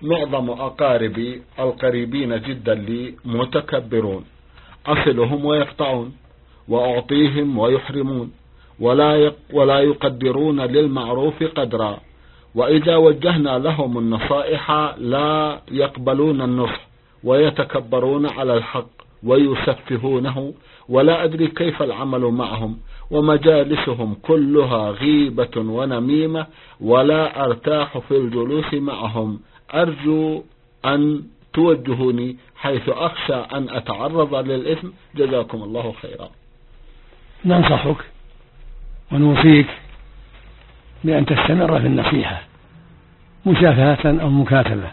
معظم أقاربي القريبين جدا لي متكبرون، أصلهم ويقطعون، وأعطيهم ويحرمون، ولا يقدرون للمعروف قدرا، وإذا وجهنا لهم النصائح لا يقبلون النصح، ويتكبرون على الحق ويسفهونه، ولا أدري كيف العمل معهم، ومجالسهم كلها غيبة ونميمة، ولا أرتاح في الجلوس معهم. أرجو أن توجهوني حيث أخشى أن أتعرض للإثم، جزاكم الله خيرا. ننصحك ونوصيك بأن تستمر في النصيحة مشافهة أو مكاتبة،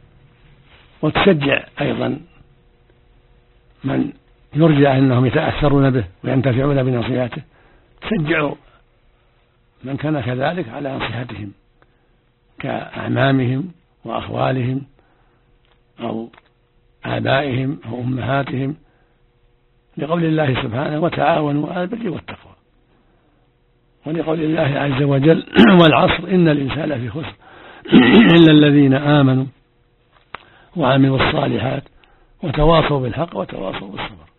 وتشجع أيضا من يرجى أنهم يتأثرون به وينتفعون بنصيحته، تشجع من كان كذلك على نصيحتهم كأعمامهم وأخوالهم أو آبائهم أو أمهاتهم، لقول الله سبحانه وتعاونوا على البر والتقوى، ولقول الله عز وجل والعصر إن الإنسان لفي خسر إلا الذين آمنوا وعملوا الصالحات وتواصوا بالحق وتواصوا بالصبر.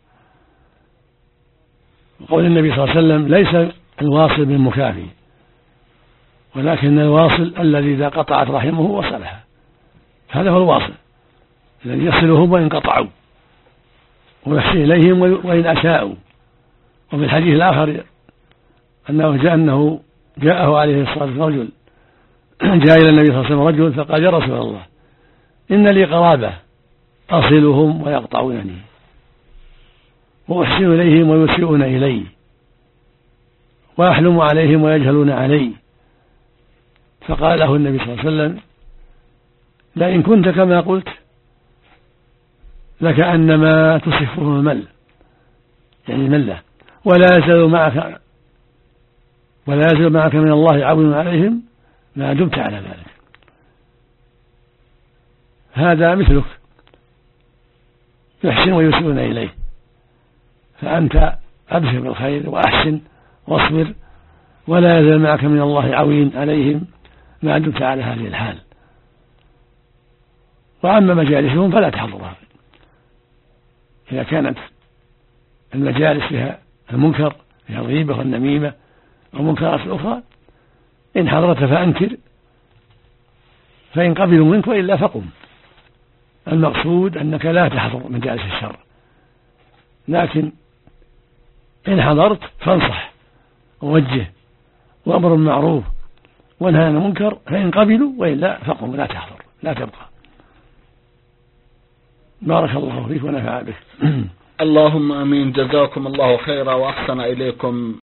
وقول النبي صلى الله عليه وسلم ليس الواصل بالمكافي، ولكن الواصل الذي إذا قطعت رحمه وصلها، هذا هو الواصل الذي يصلهم وإن قطعوا ويحسن إليهم وإن أساءوا. وفي الحديث الآخر أنه جاءه عليه الصلاة والسلام رجل، جاء إلى النبي صلى الله عليه وسلم رجل فقال يا رسول الله إن لي قرابة أصلهم ويقطعونني وأحسن إليهم ويسيئون إلي وأحلم عليهم ويجهلون علي. فقال له النبي صلى الله عليه وسلم لئن كنت كما قلت لكأنما تصفهم المل، يعني الملة، ولا يزال معك من الله عون عليهم ما دمت على ذلك. هذا مثلك يحسن ويسيئون إليه، فأنت أبشر بالخير وأحسن واصبر، ولا يزال معك من الله عون عليهم ما دمت على هذه الحال. وأما مجالسهم فلا تحضرها، إذا كانت المجالس فيها المنكر، فيها الغيبة والنميمة أو منكرات أخرى، إن حضرت فأنكر، فإن قبلوا منك وإلا فقم. المقصود أنك لا تحضر مجالس الشر، لكن إن حضرت فانصح ووجه وأمر معروف وانهى عن المنكر، فإن قبلوا وإلا فقم، لا تحضر لا تبقى. بارك الله فيك ونفع بك. اللهم امين. جزاكم الله خيرا واحسن اليكم